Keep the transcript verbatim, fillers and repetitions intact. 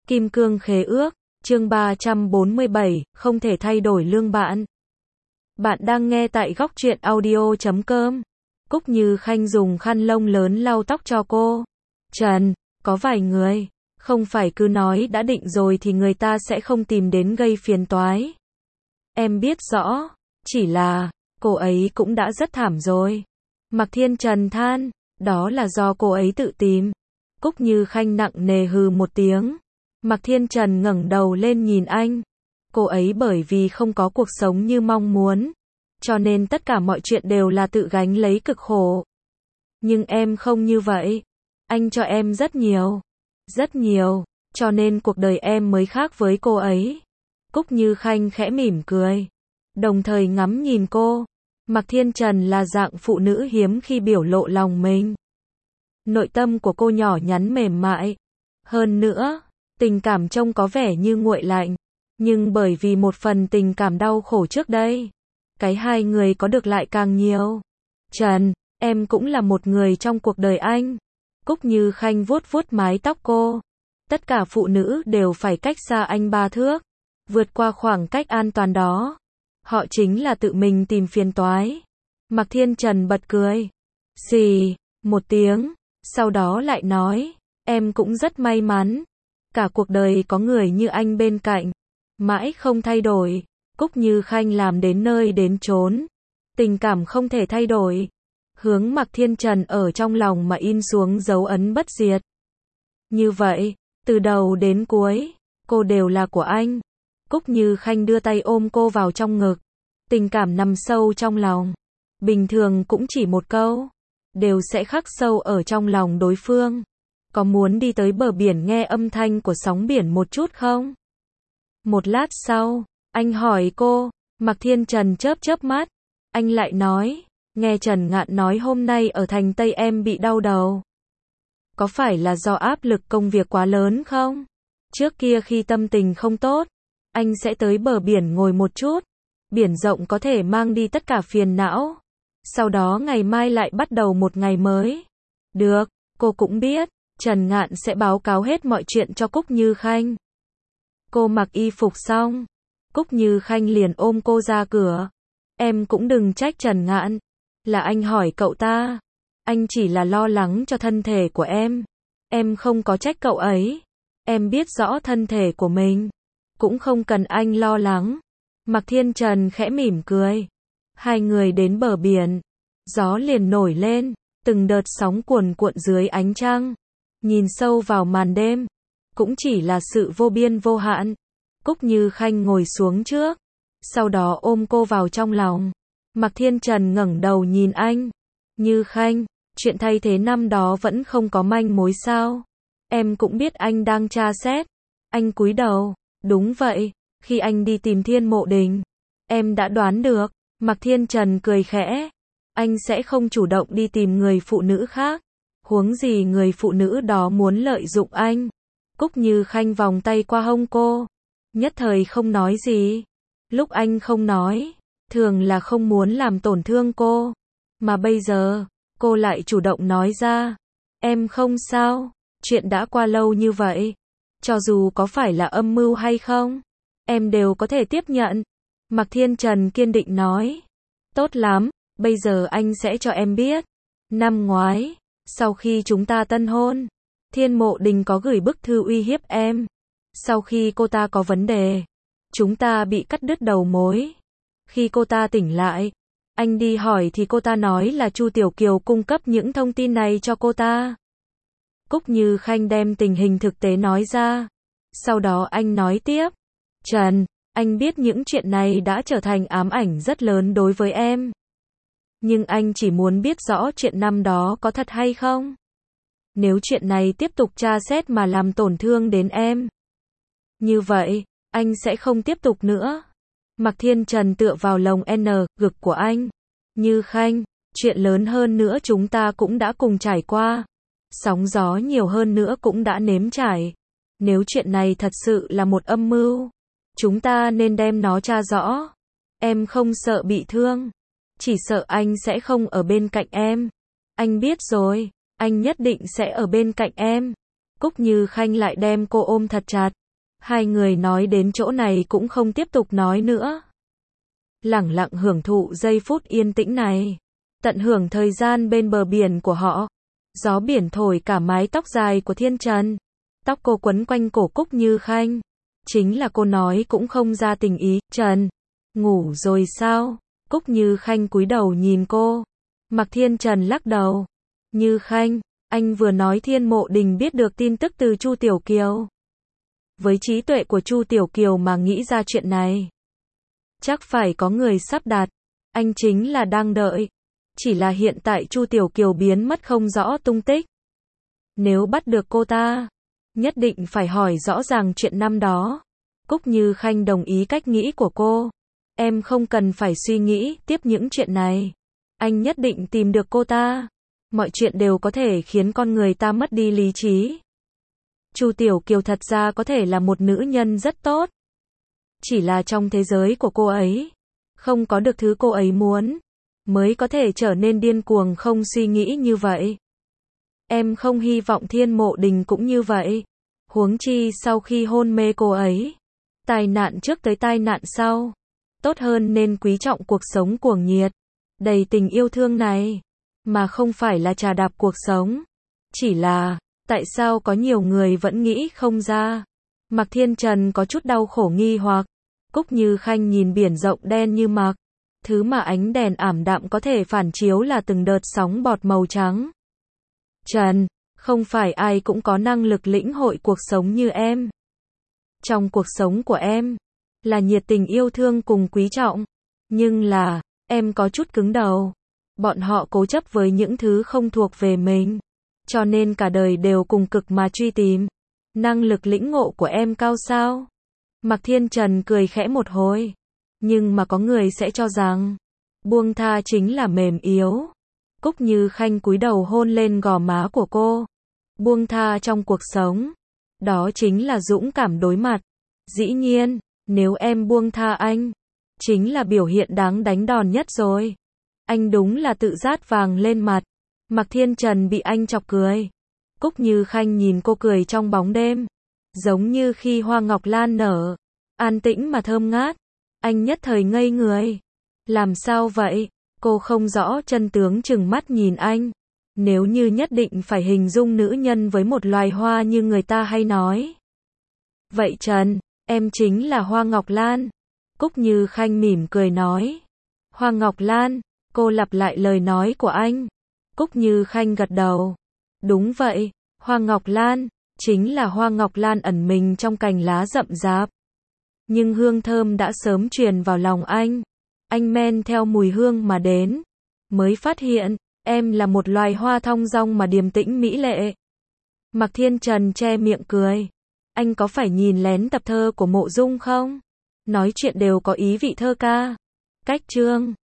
Kim cương khế ước, chương ba trăm bốn mươi bảy, không thể thay đổi lương bạn. Bạn đang nghe tại góc truyện audio chấm com. Cúc Như Khanh dùng khăn lông lớn lau tóc cho cô. Trần, có vài người, không phải cứ nói đã định rồi thì người ta sẽ không tìm đến gây phiền toái. Em biết rõ, chỉ là, cô ấy cũng đã rất thảm rồi. Mạc Thiên Trần than, đó là do cô ấy tự tìm. Cúc Như Khanh nặng nề hừ một tiếng. Mạc Thiên Trần ngẩng đầu lên nhìn anh. Cô ấy bởi vì không có cuộc sống như mong muốn, cho nên tất cả mọi chuyện đều là tự gánh lấy cực khổ. Nhưng em không như vậy. Anh cho em rất nhiều. Rất nhiều, cho nên cuộc đời em mới khác với cô ấy. Cúc Như Khanh khẽ mỉm cười, đồng thời ngắm nhìn cô. Mạc Thiên Trần là dạng phụ nữ hiếm khi biểu lộ lòng mình. Nội tâm của cô nhỏ nhắn mềm mại. Hơn nữa, tình cảm trông có vẻ như nguội lạnh. Nhưng bởi vì một phần tình cảm đau khổ trước đây, cái hai người có được lại càng nhiều. Trần, em cũng là một người trong cuộc đời anh. Cúc Như Khanh vuốt vuốt mái tóc cô. Tất cả phụ nữ đều phải cách xa anh ba thước. Vượt qua khoảng cách an toàn đó, họ chính là tự mình tìm phiền toái. Mạc Thiên Trần bật cười. Xì, một tiếng, sau đó lại nói, em cũng rất may mắn. Cả cuộc đời có người như anh bên cạnh, mãi không thay đổi. Cúc Như Khanh làm đến nơi đến chốn. Tình cảm không thể thay đổi. Hướng Mạc Thiên Trần ở trong lòng mà in xuống dấu ấn bất diệt. Như vậy, từ đầu đến cuối, cô đều là của anh. Cúc Như Khanh đưa tay ôm cô vào trong ngực. Tình cảm nằm sâu trong lòng. Bình thường cũng chỉ một câu, đều sẽ khắc sâu ở trong lòng đối phương. Có muốn đi tới bờ biển nghe âm thanh của sóng biển một chút không? Một lát sau, anh hỏi cô. Mạc Thiên Trần chớp chớp mắt. Anh lại nói, nghe Trần Ngạn nói hôm nay ở thành Tây em bị đau đầu. Có phải là do áp lực công việc quá lớn không? Trước kia khi tâm tình không tốt, anh sẽ tới bờ biển ngồi một chút. Biển rộng có thể mang đi tất cả phiền não. Sau đó ngày mai lại bắt đầu một ngày mới. Được, cô cũng biết, Trần Ngạn sẽ báo cáo hết mọi chuyện cho Cúc Như Khanh. Cô mặc y phục xong, Cúc Như Khanh liền ôm cô ra cửa. Em cũng đừng trách Trần Ngạn, là anh hỏi cậu ta. Anh chỉ là lo lắng cho thân thể của em. Em không có trách cậu ấy. Em biết rõ thân thể của mình, cũng không cần anh lo lắng. Mạc Thiên Trần khẽ mỉm cười. Hai người đến bờ biển, gió liền nổi lên, từng đợt sóng cuồn cuộn dưới ánh trăng. Nhìn sâu vào màn đêm, cũng chỉ là sự vô biên vô hạn. Cúc Như Khanh ngồi xuống trước, sau đó ôm cô vào trong lòng. Mạc Thiên Trần ngẩng đầu nhìn anh. Như Khanh, chuyện thay thế năm đó vẫn không có manh mối sao? Em cũng biết anh đang tra xét. Anh cúi đầu. Đúng vậy, khi anh đi tìm Thiên Mộ Đình, em đã đoán được. Mạc Thiên Trần cười khẽ. Anh sẽ không chủ động đi tìm người phụ nữ khác. Huống gì người phụ nữ đó muốn lợi dụng anh. Cúc Như Khanh vòng tay qua hông cô. Nhất thời không nói gì. Lúc anh không nói, thường là không muốn làm tổn thương cô. Mà bây giờ, cô lại chủ động nói ra. Em không sao, chuyện đã qua lâu như vậy. Cho dù có phải là âm mưu hay không, em đều có thể tiếp nhận. Mạc Thiên Trần kiên định nói. Tốt lắm, bây giờ anh sẽ cho em biết. Năm ngoái, sau khi chúng ta tân hôn, Thiên Mộ Đình có gửi bức thư uy hiếp em. Sau khi cô ta có vấn đề, chúng ta bị cắt đứt đầu mối. Khi cô ta tỉnh lại, anh đi hỏi thì cô ta nói là Chu Tiểu Kiều cung cấp những thông tin này cho cô ta. Cúc Như Khanh đem tình hình thực tế nói ra. Sau đó anh nói tiếp. Trần, anh biết những chuyện này đã trở thành ám ảnh rất lớn đối với em. Nhưng anh chỉ muốn biết rõ chuyện năm đó có thật hay không. Nếu chuyện này tiếp tục tra xét mà làm tổn thương đến em, như vậy, anh sẽ không tiếp tục nữa. Mạc Thiên Trần tựa vào lồng N, ngực của anh. Như Khanh, chuyện lớn hơn nữa chúng ta cũng đã cùng trải qua. Sóng gió nhiều hơn nữa cũng đã nếm trải. Nếu chuyện này thật sự là một âm mưu, chúng ta nên đem nó tra rõ. Em không sợ bị thương, chỉ sợ anh sẽ không ở bên cạnh em. Anh biết rồi, anh nhất định sẽ ở bên cạnh em. Cúc Như Khanh lại đem cô ôm thật chặt. Hai người nói đến chỗ này cũng không tiếp tục nói nữa. Lẳng lặng hưởng thụ giây phút yên tĩnh này. Tận hưởng thời gian bên bờ biển của họ. Gió biển thổi cả mái tóc dài của Thiên Trần. Tóc cô quấn quanh cổ Cúc Như Khanh. Chính là cô nói cũng không ra tình ý. Trần, ngủ rồi sao? Cúc Như Khanh cúi đầu nhìn cô. Mạc Thiên Trần lắc đầu. Như Khanh, anh vừa nói Thiên Mộ Đình biết được tin tức từ Chu Tiểu Kiều. Với trí tuệ của Chu Tiểu Kiều mà nghĩ ra chuyện này. Chắc phải có người sắp đặt. Anh chính là đang đợi. Chỉ là hiện tại Chu Tiểu Kiều biến mất không rõ tung tích. Nếu bắt được cô ta, nhất định phải hỏi rõ ràng chuyện năm đó. Cúc Như Khanh đồng ý cách nghĩ của cô. Em không cần phải suy nghĩ tiếp những chuyện này. Anh nhất định tìm được cô ta. Mọi chuyện đều có thể khiến con người ta mất đi lý trí. Chu Tiểu Kiều thật ra có thể là một nữ nhân rất tốt. Chỉ là trong thế giới của cô ấy, không có được thứ cô ấy muốn, mới có thể trở nên điên cuồng không suy nghĩ như vậy. Em không hy vọng Thiên Mộ Đình cũng như vậy. Huống chi sau khi hôn mê cô ấy, tai nạn trước tới tai nạn sau. Tốt hơn nên quý trọng cuộc sống cuồng nhiệt, đầy tình yêu thương này, mà không phải là trà đạp cuộc sống. Chỉ là, tại sao có nhiều người vẫn nghĩ không ra? Mạc Thiên Trần có chút đau khổ nghi hoặc. Cúc Như Khanh nhìn biển rộng đen như mực. Thứ mà ánh đèn ảm đạm có thể phản chiếu là từng đợt sóng bọt màu trắng. Trần, không phải ai cũng có năng lực lĩnh hội cuộc sống như em. Trong cuộc sống của em, là nhiệt tình yêu thương cùng quý trọng. Nhưng là, em có chút cứng đầu. Bọn họ cố chấp với những thứ không thuộc về mình. Cho nên cả đời đều cùng cực mà truy tìm. Năng lực lĩnh ngộ của em cao sao? Mạc Thiên Trần cười khẽ một hồi. Nhưng mà có người sẽ cho rằng, buông tha chính là mềm yếu. Cúc Như Khanh cúi đầu hôn lên gò má của cô. Buông tha trong cuộc sống, đó chính là dũng cảm đối mặt. Dĩ nhiên, nếu em buông tha anh, chính là biểu hiện đáng đánh đòn nhất rồi. Anh đúng là tự rát vàng lên mặt. Mạc Thiên Trần bị anh chọc cười. Cúc Như Khanh nhìn cô cười trong bóng đêm, giống như khi hoa ngọc lan nở, an tĩnh mà thơm ngát. Anh nhất thời ngây người. Làm sao vậy? Cô không rõ chân tướng chừng mắt nhìn anh. Nếu như nhất định phải hình dung nữ nhân với một loài hoa như người ta hay nói. Vậy Trần, em chính là Hoa Ngọc Lan. Cúc Như Khanh mỉm cười nói. Hoa Ngọc Lan, cô lặp lại lời nói của anh. Cúc Như Khanh gật đầu. Đúng vậy, Hoa Ngọc Lan, chính là Hoa Ngọc Lan ẩn mình trong cành lá rậm rạp. Nhưng hương thơm đã sớm truyền vào lòng anh. Anh men theo mùi hương mà đến. Mới phát hiện, em là một loài hoa thong dong mà điềm tĩnh mỹ lệ. Mạc Thiên Trần che miệng cười. Anh có phải nhìn lén tập thơ của Mộ Dung không? Nói chuyện đều có ý vị thơ ca. Cách chương